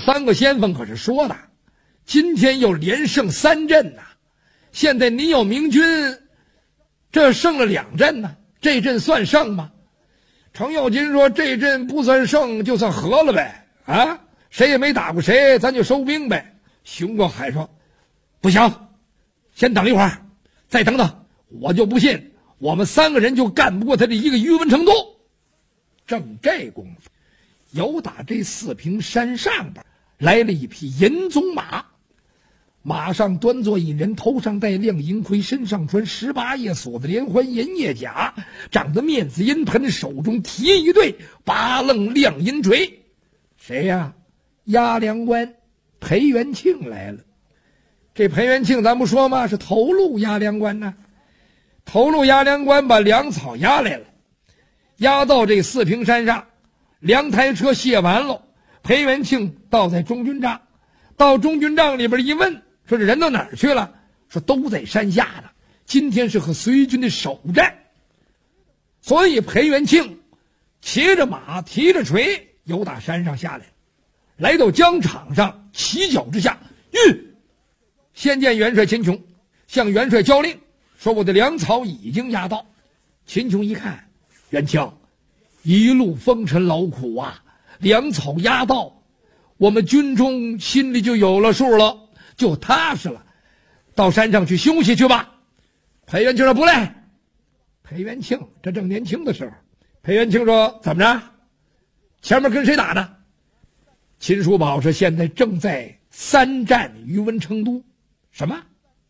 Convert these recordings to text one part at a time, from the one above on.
三个先锋可是说的，今天又连胜3阵呐，现在你有明军，这胜了2阵呢，这阵算胜吗？程咬金说这阵不算胜，就算和了呗，啊，谁也没打过谁，咱就收兵呗。熊国海说不行，先等一会儿，再等等，我就不信我们3个人就干不过他这一个宇文成都。正这功夫，有打这四平山上边来了一匹银鬃马，马上端坐一人，头上戴亮银盔，身上穿18叶锁子连环银叶甲，长得面子银盆，手中提一对8楞亮银锤。谁呀？押粮官裴元庆来了。这裴元庆咱不说吗？是头路押粮官呢。头路押粮官把粮草押来了，押到这四平山上，粮台车卸完了，裴元庆倒在中军帐，到中军帐里边一问，说这人到哪儿去了？说都在山下呢，今天是和隋军的首战。所以裴元庆骑着马提着锤由打山上下来，来到疆场上，起脚之下，先见元帅秦琼，向元帅交令说我的粮草已经押到。秦琼一看，元庆一路风尘劳苦啊，粮草押到，我们军中心里就有了数了，就踏实了，到山上去休息去吧。裴元庆说不累。裴元庆这正年轻的时候，裴元庆说怎么着，前面跟谁打呢？秦叔宝说现在正在3战宇文成都。什么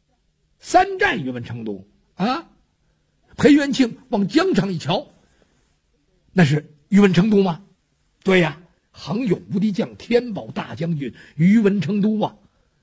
3战宇文成都啊？裴元庆往疆场一瞧，那是宇文成都吗？对呀，恒勇无敌将，天宝大将军宇文成都啊。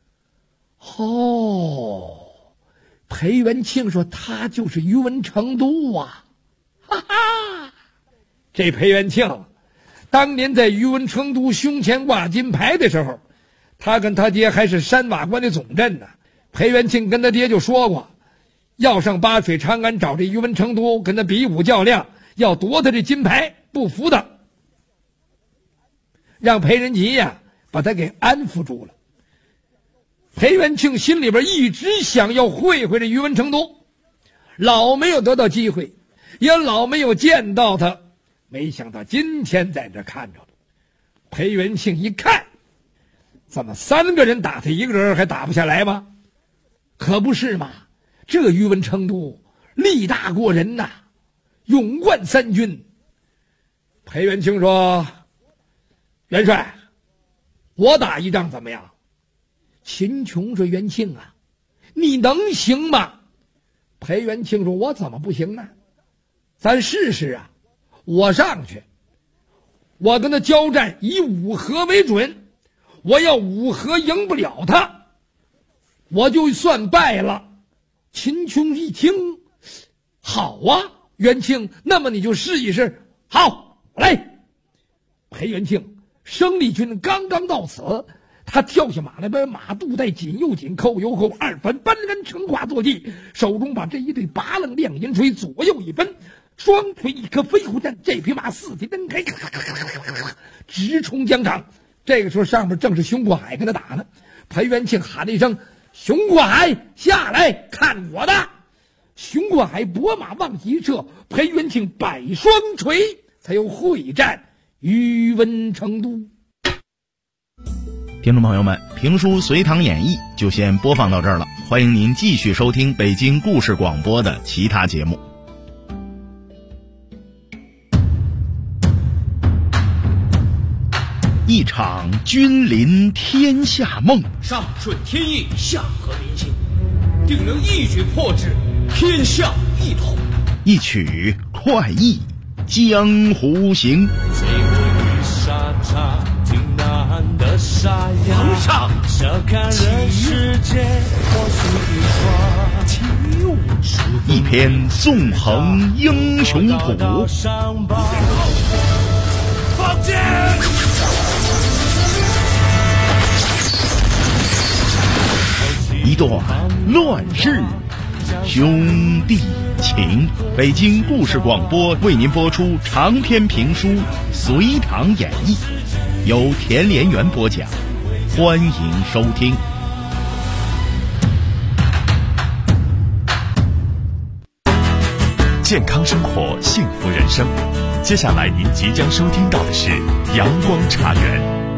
裴元庆说他就是宇文成都啊，哈哈！这裴元庆当年在宇文成都胸前挂金牌的时候，他跟他爹还是山瓦关的总镇呢。裴元庆跟他爹就说过，要上巴水长安找这宇文成都跟他比武较量，要夺他这金牌，不服他，让裴仁吉呀把他给安抚住了。裴元庆心里边一直想要会会这宇文成都，老没有得到机会，也老没有见到他，没想到今天在这看着了。裴元庆一看，怎么3个人打他一个人还打不下来吗？可不是嘛，这宇文成都力大过人呐，勇冠3军。裴元庆说元帅，我打一仗怎么样？秦琼说元庆啊，你能行吗？裴元庆说我怎么不行呢？咱试试啊，我上去，我跟他交战，以5合为准，我要5合赢不了他，我就算败了。秦琼一听，好啊，元庆，那么你就试一试。好，来。裴元庆生力军刚刚到此，他跳下马来，把马肚带紧又紧，扣又扣，2番搬鞍乘挂坐地，手中把这一对8楞亮银锤左右一分，双腿一颗飞虎阵，这匹马4蹄蹬开，直冲疆场。这个时候上面正是熊过海跟他打呢。裴元庆喊了一声，熊过海下来看我的。熊过海拨马往一撤，裴元庆摆双锤，才有会战宇文成都。 听众朋友们，评书《隋唐演义》就先播放到这儿了，欢迎您继续收听北京故事广播的其他节目。一场君临天下梦， 上顺天意，下合民心，定能一举破之，天下一统。 一曲快意江湖行。 最不与沙场挺难的沙哑， 皇上笑看人世间或许一双一篇纵横英雄谱， 放箭！ 一段乱世兄弟情。北京故事广播为您播出长篇评书《隋唐演义》，由田连元播讲， 欢迎收听。 健康生活，幸福人生。接下来您即将收听到的是阳光茶园。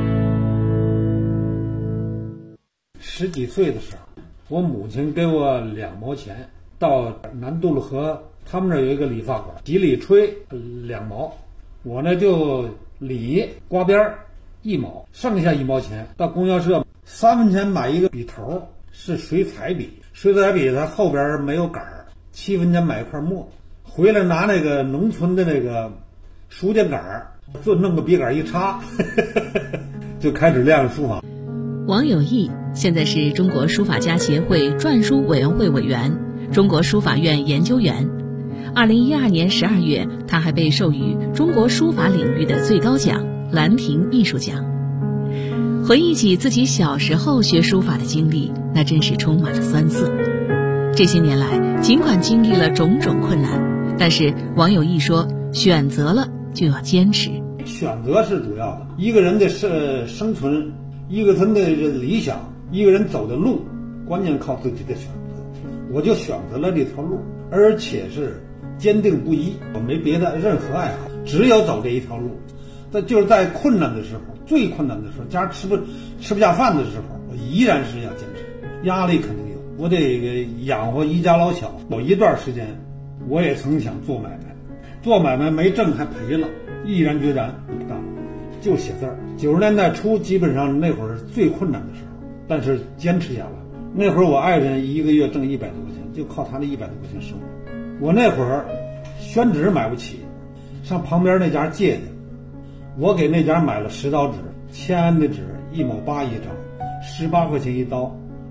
10几岁的时候，我母亲给我2毛钱，到南渡路河他们那儿有一个理发馆，洗理吹2毛，我呢就理刮边1毛，剩下1毛钱到供销社3分钱买一个笔头，是水彩笔，水彩笔它后边没有杆儿，7分钱买一块墨，回来拿那个农村的那个书架杆儿，就弄个笔杆一插就开始练书法。 王有义现在是中国书法家协会篆书委员会委员、中国书法院研究员。2012年12月，他还被授予中国书法领域的最高奖兰亭艺术奖。回忆起自己小时候学书法的经历，那真是充满了酸涩。这些年来，尽管经历了种种困难，但是王有义说，选择了就要坚持。 选择是主要的，一个人的生存，一个人的理想，一个人走的路，关键靠自己的选择。我就选择了这条路，而且是坚定不移，我没别的任何爱好，只有走这一条路。就是在困难的时候，最困难的时候，家吃不下饭的时候，我依然是要坚持。压力肯定有，我得养活一家老小。有一段时间，我也曾想做买卖，做买卖没挣还赔了，毅然决然不干，就写字儿。90年代初，基本上那会儿是最困难的时候，但是坚持下来。那会儿我爱人一个月挣100多块钱，就靠他那100多块钱生活。我那会儿宣纸买不起，上旁边那家借的，我给那家买了10刀纸，签的纸1毛8一张，18块钱一刀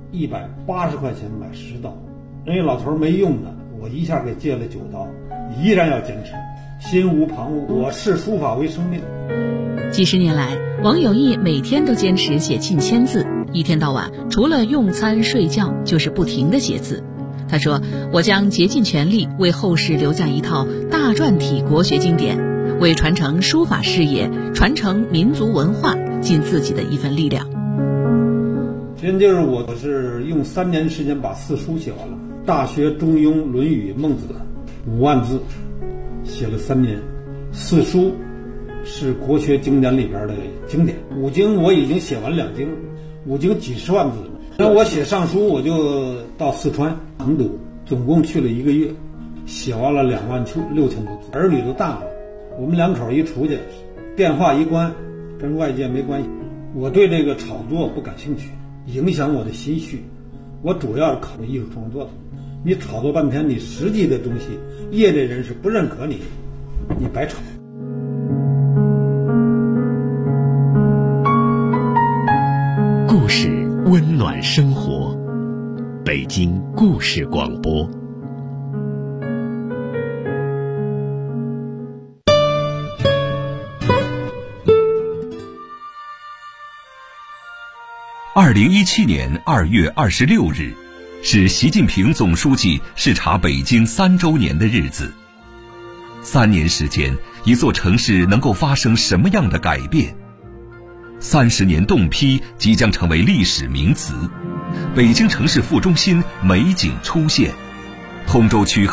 ，180块钱买10刀。人家老头没用的，我一下给借了9刀，依然要坚持，心无旁骛。我视书法为生命。 几十年来，王有义每天都坚持写近1000字，一天到晚除了用餐睡觉就是不停地写字。他说，我将竭尽全力为后世留下一套大篆体国学经典，为传承书法事业、传承民族文化尽自己的一份力量。 真就是我是用3年时间把4书写完了，《大学》《中庸》《论语》《孟子》5万字，写了3年。4书是国学经典里边的经典，5经我已经写完2经，5经几十万字了。那我写上书，我就到四川成都，总共去了1个月，写完了26000多字。儿女都大了，我们2口一出去，电话一关，跟外界没关系。我对这个炒作不感兴趣，影响我的心绪。我主要是考虑艺术创作的。你炒作半天，你实际的东西，业内人士不认可你，你白炒。 故事温暖生活，北京故事广播。2017年2月26日，是习近平总书记视察北京3周年的日子。3年时间，一座城市能够发生什么样的改变？30年冻批即将成为历史名词，北京城市副中心美景出现，通州区